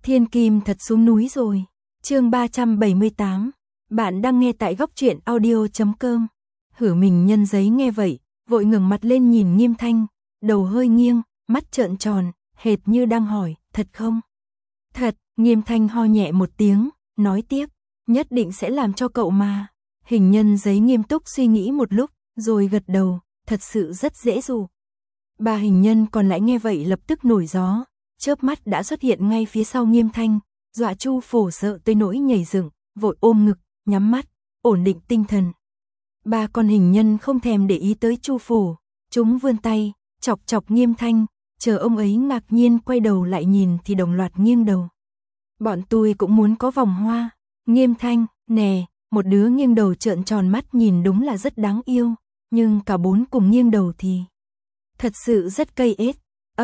Thiên Kim thật xuống núi rồi. Chương 378. Bạn đang nghe tại goctruyện audio.com. Hử Mình Nhân Giấy nghe vậy, vội ngẩng mặt lên nhìn Nghiêm Thanh, đầu hơi nghiêng, mắt trợn tròn, hệt như đang hỏi, thật không? Thật, Nghiêm Thanh ho nhẹ một tiếng, nói tiếp, nhất định sẽ làm cho cậu mà. Hình Nhân Giấy nghiêm túc suy nghĩ một lúc, rồi gật đầu, thật sự rất dễ dụ. Ba hình nhân còn lại nghe vậy lập tức nổi gió, chớp mắt đã xuất hiện ngay phía sau Nghiêm Thanh, dọa Chu Phổ sợ tới nỗi nhảy dựng, vội ôm ngực, nhắm mắt, ổn định tinh thần. Ba con hình nhân không thèm để ý tới Chu Phổ, chúng vươn tay, chọc chọc Nghiêm Thanh, chờ ông ấy ngạc nhiên quay đầu lại nhìn thì đồng loạt nghiêng đầu. Bọn tôi cũng muốn có vòng hoa. Nghiêm Thanh, nè, một đứa nghiêng đầu trợn tròn mắt nhìn đúng là rất đáng yêu, nhưng cả bốn cùng nghiêng đầu thì thật sự rất cây ết.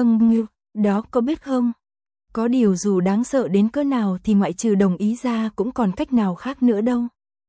Đó có biết không? Có điều dù đáng sợ đến cỡ nào thì ngoại trừ đồng ý ra cũng còn cách nào khác nữa đâu.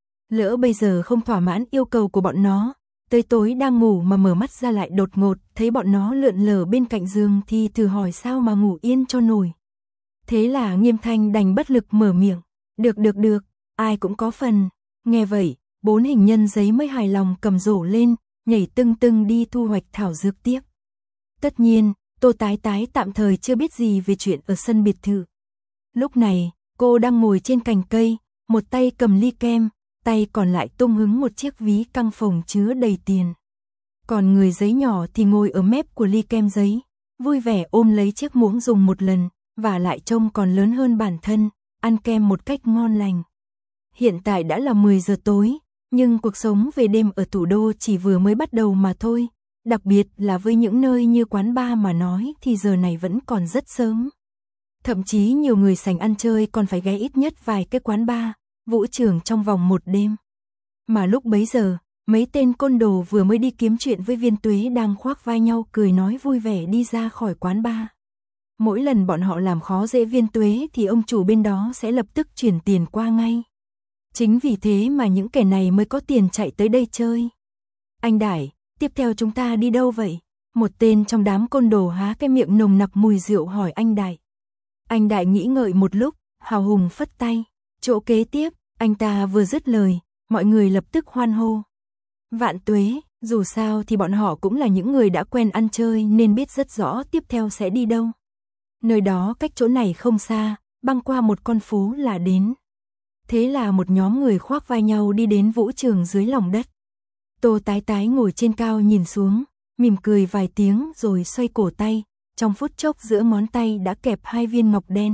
Lỡ bây giờ không thỏa mãn yêu cầu của bọn nó, tới tối đang ngủ mà mở mắt ra lại đột ngột thấy bọn nó lượn lờ bên cạnh giường thì thử hỏi sao mà ngủ yên cho nổi. Thế là Nghiêm Thanh đành bất lực mở miệng. Được, ai cũng có phần. Nghe vậy, bốn hình nhân giấy mới hài lòng cầm rổ lên, nhảy tưng tưng đi thu hoạch thảo dược tiếp. Tất nhiên, Tô Tái Tái tạm thời chưa biết gì về chuyện ở sân biệt thự. Lúc này, cô đang ngồi trên cành cây, một tay cầm ly kem, tay còn lại tung hứng một chiếc ví căng phồng chứa đầy tiền. Còn người giấy nhỏ thì ngồi ở mép của ly kem giấy, vui vẻ ôm lấy chiếc muỗng dùng một lần, và lại trông còn lớn hơn bản thân, ăn kem một cách ngon lành. Hiện tại đã là 10 giờ tối, nhưng cuộc sống về đêm ở thủ đô chỉ vừa mới bắt đầu mà thôi. Đặc biệt là với những nơi như quán bar mà nói thì giờ này vẫn còn rất sớm. Thậm chí nhiều người sành ăn chơi còn phải ghé ít nhất vài cái quán bar, vũ trường trong vòng một đêm. Mà lúc bấy giờ, mấy tên côn đồ vừa mới đi kiếm chuyện với Viên Tuế đang khoác vai nhau cười nói vui vẻ đi ra khỏi quán bar. Mỗi lần bọn họ làm khó dễ Viên Tuế thì ông chủ bên đó sẽ lập tức chuyển tiền qua ngay. Chính vì thế mà những kẻ này mới có tiền chạy tới đây chơi. Anh Đại, tiếp theo chúng ta đi đâu vậy? Một tên trong đám côn đồ há cái miệng nồng nặc mùi rượu hỏi anh Đại. Anh Đại nghĩ ngợi một lúc, hào hùng phất tay. Chỗ kế tiếp, anh ta vừa dứt lời, mọi người lập tức hoan hô. Vạn Tuế, dù sao thì bọn họ cũng là những người đã quen ăn chơi nên biết rất rõ tiếp theo sẽ đi đâu. Nơi đó cách chỗ này không xa, băng qua một con phố là đến. Thế là một nhóm người khoác vai nhau đi đến vũ trường dưới lòng đất. Tô Tái Tái ngồi trên cao nhìn xuống, mỉm cười vài tiếng rồi xoay cổ tay, trong phút chốc giữa ngón tay đã kẹp hai viên ngọc đen.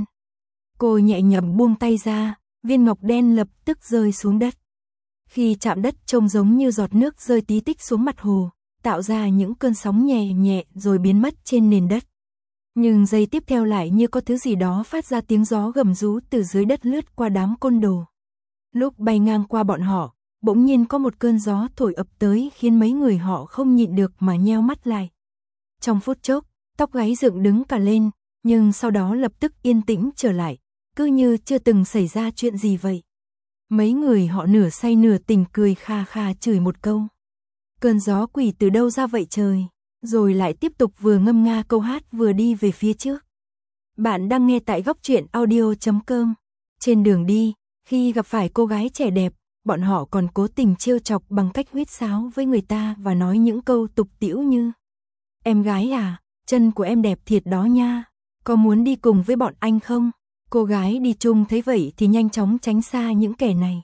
Cô nhẹ nhàng buông tay ra, viên ngọc đen lập tức rơi xuống đất. Khi chạm đất trông giống như giọt nước rơi tí tích xuống mặt hồ, tạo ra những cơn sóng nhẹ nhẹ rồi biến mất trên nền đất. Nhưng giây tiếp theo lại như có thứ gì đó phát ra tiếng gió gầm rú từ dưới đất lướt qua đám côn đồ. Lúc bay ngang qua bọn họ, bỗng nhiên có một cơn gió thổi ập tới khiến mấy người họ không nhịn được mà nheo mắt lại. Trong phút chốc, tóc gáy dựng đứng cả lên, nhưng sau đó lập tức yên tĩnh trở lại, cứ như chưa từng xảy ra chuyện gì vậy. Mấy người họ nửa say nửa tỉnh cười kha kha chửi một câu. Cơn gió quỷ từ đâu ra vậy trời? Rồi lại tiếp tục vừa ngâm nga câu hát vừa đi về phía trước. Bạn đang nghe tại goctruyện audio.com. Trên đường đi, khi gặp phải cô gái trẻ đẹp, bọn họ còn cố tình trêu chọc bằng cách huýt sáo với người ta và nói những câu tục tĩu như: Em gái à, chân của em đẹp thiệt đó nha, có muốn đi cùng với bọn anh không? Cô gái đi chung thấy vậy thì nhanh chóng tránh xa những kẻ này.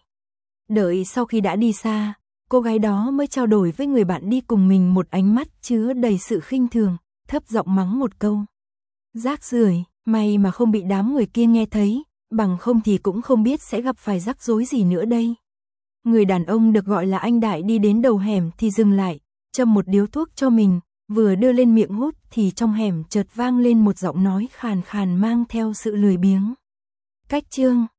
Đợi sau khi đã đi xa, cô gái đó mới trao đổi với người bạn đi cùng mình một ánh mắt chứa đầy sự khinh thường, thấp giọng mắng một câu. Rác rưởi, may mà không bị đám người kia nghe thấy, bằng không thì cũng không biết sẽ gặp phải rắc rối gì nữa đây. Người đàn ông được gọi là anh Đại đi đến đầu hẻm thì dừng lại, châm một điếu thuốc cho mình, vừa đưa lên miệng hút thì trong hẻm chợt vang lên một giọng nói khàn khàn mang theo sự lười biếng. Cách chương